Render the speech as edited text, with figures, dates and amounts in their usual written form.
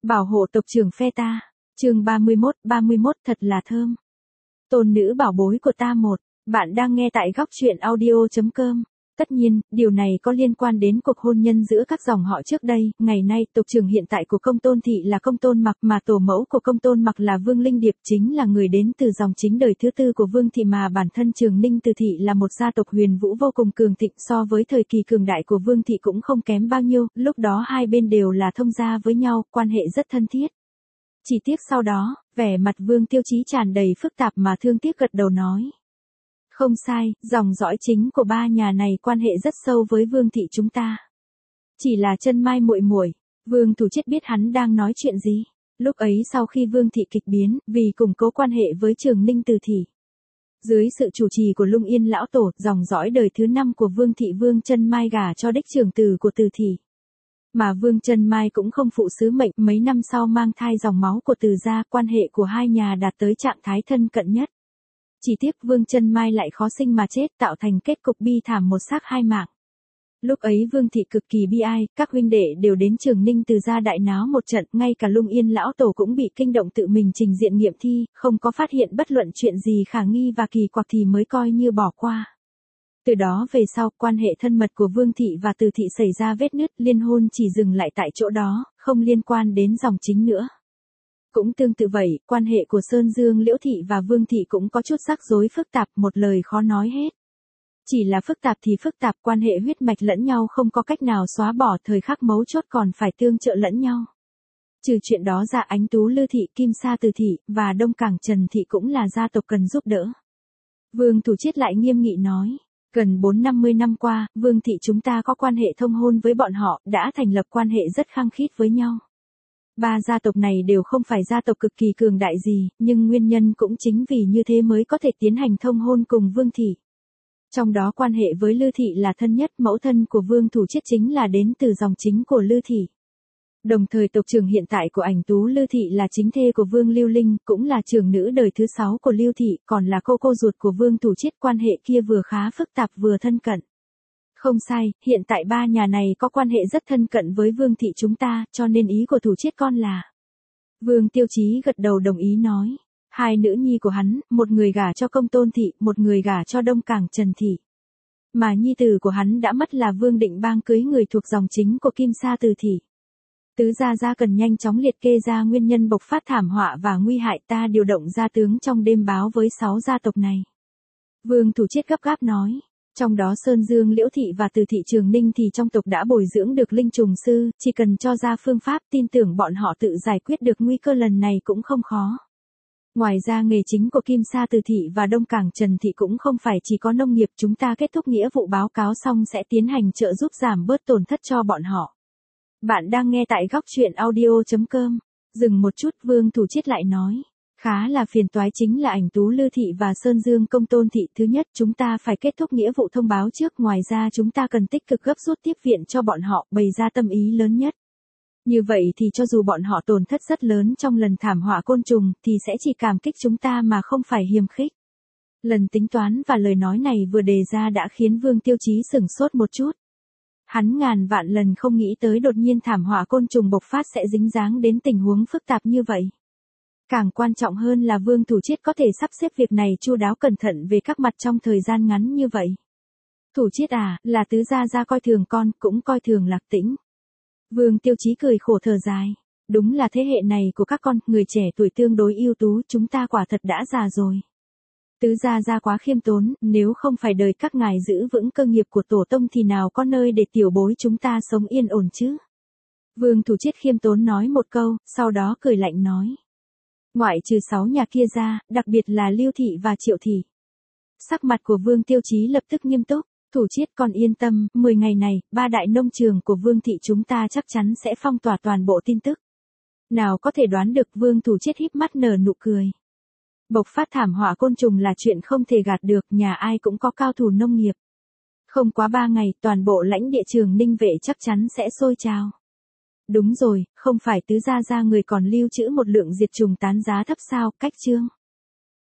Bảo hộ tộc trưởng phe ta. Chương 31 thật là thơm. Tôn nữ bảo bối của ta một. Bạn đang nghe tại góc truyện audio.com. Tất nhiên, điều này có liên quan đến cuộc hôn nhân giữa các dòng họ trước đây. Ngày nay, tộc trưởng hiện tại của Công Tôn Thị là Công Tôn Mặc, mà tổ mẫu của Công Tôn Mặc là Vương Linh Điệp, chính là người đến từ dòng chính đời thứ tư của Vương Thị, mà bản thân Trường Ninh Từ Thị là một gia tộc huyền vũ vô cùng cường thịnh, so với thời kỳ cường đại của Vương Thị cũng không kém bao nhiêu. Lúc đó hai bên đều là thông gia với nhau, quan hệ rất thân thiết. Chỉ tiếc sau đó, vẻ mặt Vương Tiêu Chí tràn đầy phức tạp mà thương tiếc gật đầu nói. Không sai, dòng dõi chính của ba nhà này quan hệ rất sâu với Vương Thị chúng ta. Chỉ là Chân Mai muội muội. Vương Thủ Chiết biết hắn đang nói chuyện gì. Lúc ấy sau khi Vương Thị kịch biến, vì củng cố quan hệ với Trường Ninh Từ Thị, dưới sự chủ trì của Lung Yên lão tổ, dòng dõi đời thứ 5 của Vương Thị Vương Chân Mai gả cho đích trưởng tử của Từ Thị. Mà Vương Chân Mai cũng không phụ sứ mệnh, mấy năm sau mang thai dòng máu của Từ gia, quan hệ của hai nhà đạt tới trạng thái thân cận nhất. Chỉ tiếc Vương Chân Mai lại khó sinh mà chết, tạo thành kết cục bi thảm một xác hai mạng. Lúc ấy Vương Thị cực kỳ bi ai, các huynh đệ đều đến Trường Ninh Từ gia đại náo một trận, ngay cả Lung Yên lão tổ cũng bị kinh động, tự mình trình diện nghiệm thi, không có phát hiện bất luận chuyện gì khả nghi và kỳ quặc thì mới coi như bỏ qua. Từ đó về sau, quan hệ thân mật của Vương Thị và Từ Thị xảy ra vết nứt, liên hôn chỉ dừng lại tại chỗ đó, không liên quan đến dòng chính nữa. Cũng tương tự vậy, quan hệ của Sơn Dương Liễu Thị và Vương Thị cũng có chút rắc rối phức tạp, một lời khó nói hết. Chỉ là phức tạp thì phức tạp, quan hệ huyết mạch lẫn nhau không có cách nào xóa bỏ, thời khắc mấu chốt còn phải tương trợ lẫn nhau. Trừ chuyện đó ra, Ánh Tú Lư Thị, Kim Sa Từ Thị, và Đông Cảng Trần Thị cũng là gia tộc cần giúp đỡ. Vương Thủ Chiết lại nghiêm nghị nói. Gần 4-50 năm qua, Vương Thị chúng ta có quan hệ thông hôn với bọn họ, đã thành lập quan hệ rất khăng khít với nhau. Ba gia tộc này đều không phải gia tộc cực kỳ cường đại gì, nhưng nguyên nhân cũng chính vì như thế mới có thể tiến hành thông hôn cùng Vương Thị. Trong đó quan hệ với Lư Thị là thân nhất, mẫu thân của Vương Thủ Chiết chính là đến từ dòng chính của Lư Thị. Đồng thời tộc trưởng hiện tại của Ảnh Tú Lư Thị là chính thê của Vương Lưu Linh, cũng là trưởng nữ đời thứ 6 của Lưu Thị, còn là cô ruột của Vương Thủ Chiết, quan hệ kia vừa khá phức tạp vừa thân cận. Không sai, hiện tại ba nhà này có quan hệ rất thân cận với Vương Thị chúng ta, cho nên ý của Thủ Chiết con là. Vương Tiêu Chí gật đầu đồng ý nói. Hai nữ nhi của hắn, một người gả cho Công Tôn Thị, một người gả cho Đông Cảng Trần Thị. Mà nhi tử của hắn đã mất là Vương Định Bang cưới người thuộc dòng chính của Kim Sa Từ Thị. Tứ gia cần nhanh chóng liệt kê ra nguyên nhân bộc phát thảm họa và nguy hại, ta điều động gia tướng trong đêm báo với 6 gia tộc này. Vương Thủ Chiết gấp gáp nói. Trong đó Sơn Dương Liễu Thị và Từ Thị Trường Ninh thì trong tộc đã bồi dưỡng được linh trùng sư, chỉ cần cho ra phương pháp, tin tưởng bọn họ tự giải quyết được nguy cơ lần này cũng không khó. Ngoài ra nghề chính của Kim Sa Từ Thị và Đông Cảng Trần Thị cũng không phải chỉ có nông nghiệp, chúng ta kết thúc nghĩa vụ báo cáo xong sẽ tiến hành trợ giúp giảm bớt tổn thất cho bọn họ. Bạn đang nghe tại góc truyện audio.com. Dừng một chút, Vương Thủ Chiết lại nói. Khá là phiền toái chính là Ảnh Tú Lư Thị và Sơn Dương Công Tôn Thị. Thứ nhất, chúng ta phải kết thúc nghĩa vụ thông báo trước, ngoài ra chúng ta cần tích cực gấp rút tiếp viện cho bọn họ, bày ra tâm ý lớn nhất. Như vậy thì cho dù bọn họ tổn thất rất lớn trong lần thảm họa côn trùng, thì sẽ chỉ cảm kích chúng ta mà không phải hiềm khích. Lần tính toán và lời nói này vừa đề ra đã khiến Vương Tiêu Chí sửng sốt một chút. Hắn ngàn vạn lần không nghĩ tới đột nhiên thảm họa côn trùng bộc phát sẽ dính dáng đến tình huống phức tạp như vậy. Càng quan trọng hơn là Vương Thủ Chiết có thể sắp xếp việc này chu đáo cẩn thận về các mặt trong thời gian ngắn như vậy. Thủ Chiết à, là tứ gia coi thường con, cũng coi thường Lạc Tĩnh. Vương Tiêu Chí cười khổ thở dài. Đúng là thế hệ này của các con, người trẻ tuổi tương đối ưu tú, chúng ta quả thật đã già rồi. Tứ gia quá khiêm tốn, nếu không phải đời các ngài giữ vững cơ nghiệp của tổ tông thì nào có nơi để tiểu bối chúng ta sống yên ổn chứ. Vương Thủ Chiết khiêm tốn nói một câu, sau đó cười lạnh nói. Ngoại trừ 6 nhà kia ra, đặc biệt là Lưu Thị và Triệu Thị. Sắc mặt của Vương Tiêu Chí lập tức nghiêm túc. Thủ Chiết con yên tâm, 10 ngày này, 3 đại nông trường của Vương Thị chúng ta chắc chắn sẽ phong tỏa toàn bộ tin tức. Nào có thể đoán được, Vương Thủ Chiết híp mắt nở nụ cười. Bộc phát thảm họa côn trùng là chuyện không thể gạt được, nhà ai cũng có cao thủ nông nghiệp. Không quá 3 ngày, toàn bộ lãnh địa Trường Ninh vệ chắc chắn sẽ sôi trào. Đúng rồi, không phải tứ gia người còn lưu trữ một lượng diệt trùng tán giá thấp sao, cách chương.